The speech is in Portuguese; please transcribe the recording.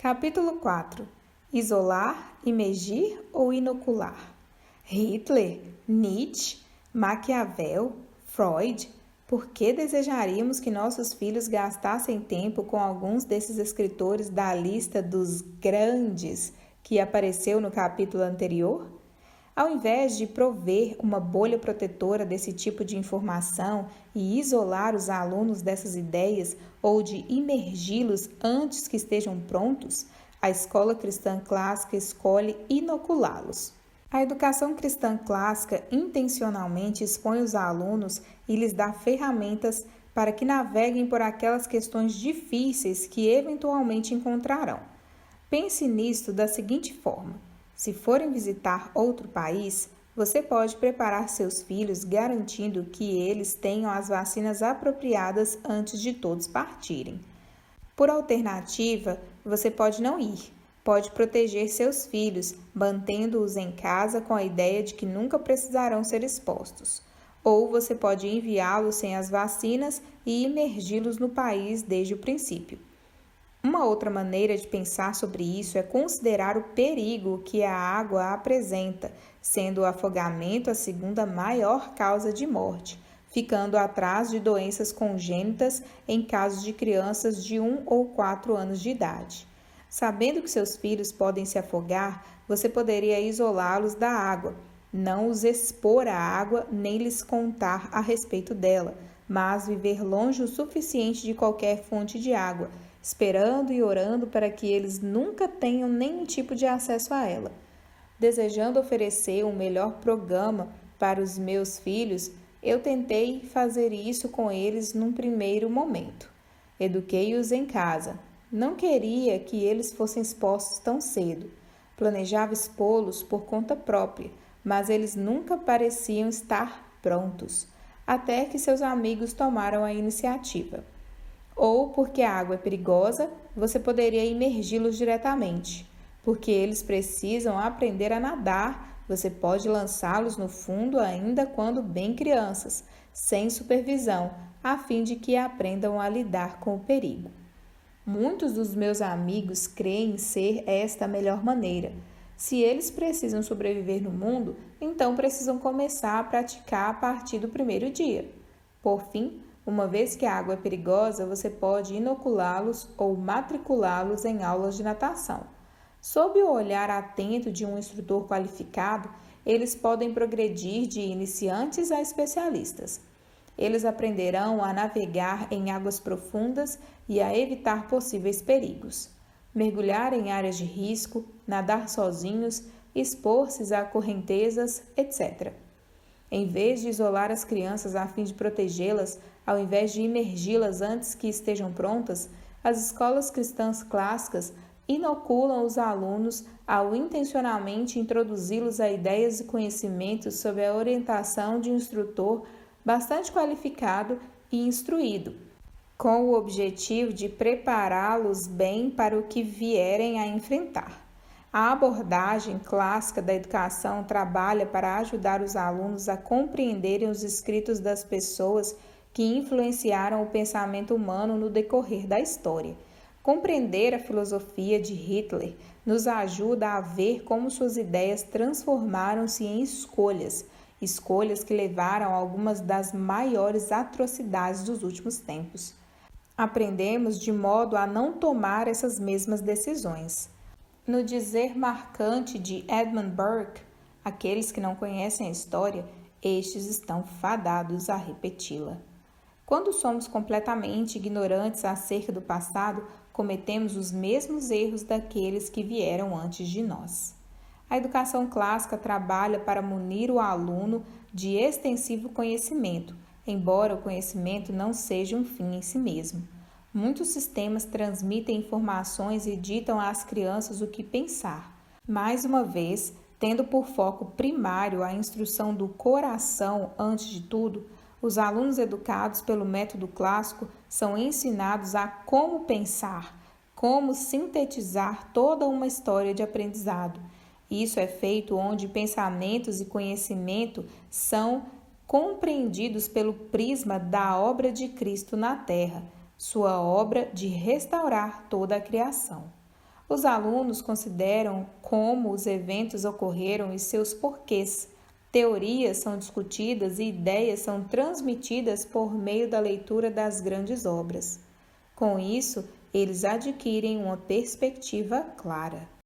Capítulo 4. Isolar, imergir ou inocular? Hitler, Nietzsche, Maquiavel, Freud. Por que desejaríamos que nossos filhos gastassem tempo com alguns desses escritores da lista dos grandes que apareceu no capítulo anterior? Ao invés de prover uma bolha protetora desse tipo de informação e isolar os alunos dessas ideias ou de imergi-los antes que estejam prontos, a escola cristã clássica escolhe inoculá-los. A educação cristã clássica intencionalmente expõe os alunos e lhes dá ferramentas para que naveguem por aquelas questões difíceis que eventualmente encontrarão. Pense nisto da seguinte forma: se forem visitar outro país, você pode preparar seus filhos garantindo que eles tenham as vacinas apropriadas antes de todos partirem. Por alternativa, você pode não ir. Pode proteger seus filhos, mantendo-os em casa com a ideia de que nunca precisarão ser expostos. Ou você pode enviá-los sem as vacinas e imergi-los no país desde o princípio. Uma outra maneira de pensar sobre isso é considerar o perigo que a água apresenta, sendo o afogamento a segunda maior causa de morte, ficando atrás de doenças congênitas em casos de crianças de 1 ou 4 anos de idade. Sabendo que seus filhos podem se afogar, você poderia isolá-los da água, não os expor à água nem lhes contar a respeito dela, mas viver longe o suficiente de qualquer fonte de água, esperando e orando para que eles nunca tenham nenhum tipo de acesso a ela. Desejando oferecer um melhor programa para os meus filhos, eu tentei fazer isso com eles num primeiro momento. Eduquei-os em casa. Não queria que eles fossem expostos tão cedo. Planejava expô-los por conta própria, mas eles nunca pareciam estar prontos, até que seus amigos tomaram a iniciativa. Ou porque a água é perigosa, você poderia imergi-los diretamente. Porque eles precisam aprender a nadar, você pode lançá-los no fundo ainda quando bem crianças, sem supervisão, a fim de que aprendam a lidar com o perigo. Muitos dos meus amigos creem ser esta a melhor maneira. Se eles precisam sobreviver no mundo, então precisam começar a praticar a partir do primeiro dia. Por fim, uma vez que a água é perigosa, você pode inoculá-los ou matriculá-los em aulas de natação. Sob o olhar atento de um instrutor qualificado, eles podem progredir de iniciantes a especialistas. Eles aprenderão a navegar em águas profundas e a evitar possíveis perigos, mergulhar em áreas de risco, nadar sozinhos, expor-se a correntezas, etc. Em vez de isolar as crianças a fim de protegê-las, ao invés de imergi-las antes que estejam prontas, as escolas cristãs clássicas inoculam os alunos ao intencionalmente introduzi-los a ideias e conhecimentos sob a orientação de um instrutor bastante qualificado e instruído, com o objetivo de prepará-los bem para o que vierem a enfrentar. A abordagem clássica da educação trabalha para ajudar os alunos a compreenderem os escritos das pessoas que influenciaram o pensamento humano no decorrer da história. Compreender a filosofia de Hitler nos ajuda a ver como suas ideias transformaram-se em escolhas que levaram a algumas das maiores atrocidades dos últimos tempos. Aprendemos de modo a não tomar essas mesmas decisões. No dizer marcante de Edmund Burke, aqueles que não conhecem a história, estes estão fadados a repeti-la. Quando somos completamente ignorantes acerca do passado, cometemos os mesmos erros daqueles que vieram antes de nós. A educação clássica trabalha para munir o aluno de extensivo conhecimento, embora o conhecimento não seja um fim em si mesmo. Muitos sistemas transmitem informações e ditam às crianças o que pensar. Mais uma vez, tendo por foco primário a instrução do coração antes de tudo, os alunos educados pelo método clássico são ensinados a como pensar, como sintetizar toda uma história de aprendizado. Isso é feito onde pensamentos e conhecimento são compreendidos pelo prisma da obra de Cristo na Terra, sua obra de restaurar toda a criação. Os alunos consideram como os eventos ocorreram e seus porquês. Teorias são discutidas e ideias são transmitidas por meio da leitura das grandes obras. Com isso, eles adquirem uma perspectiva clara.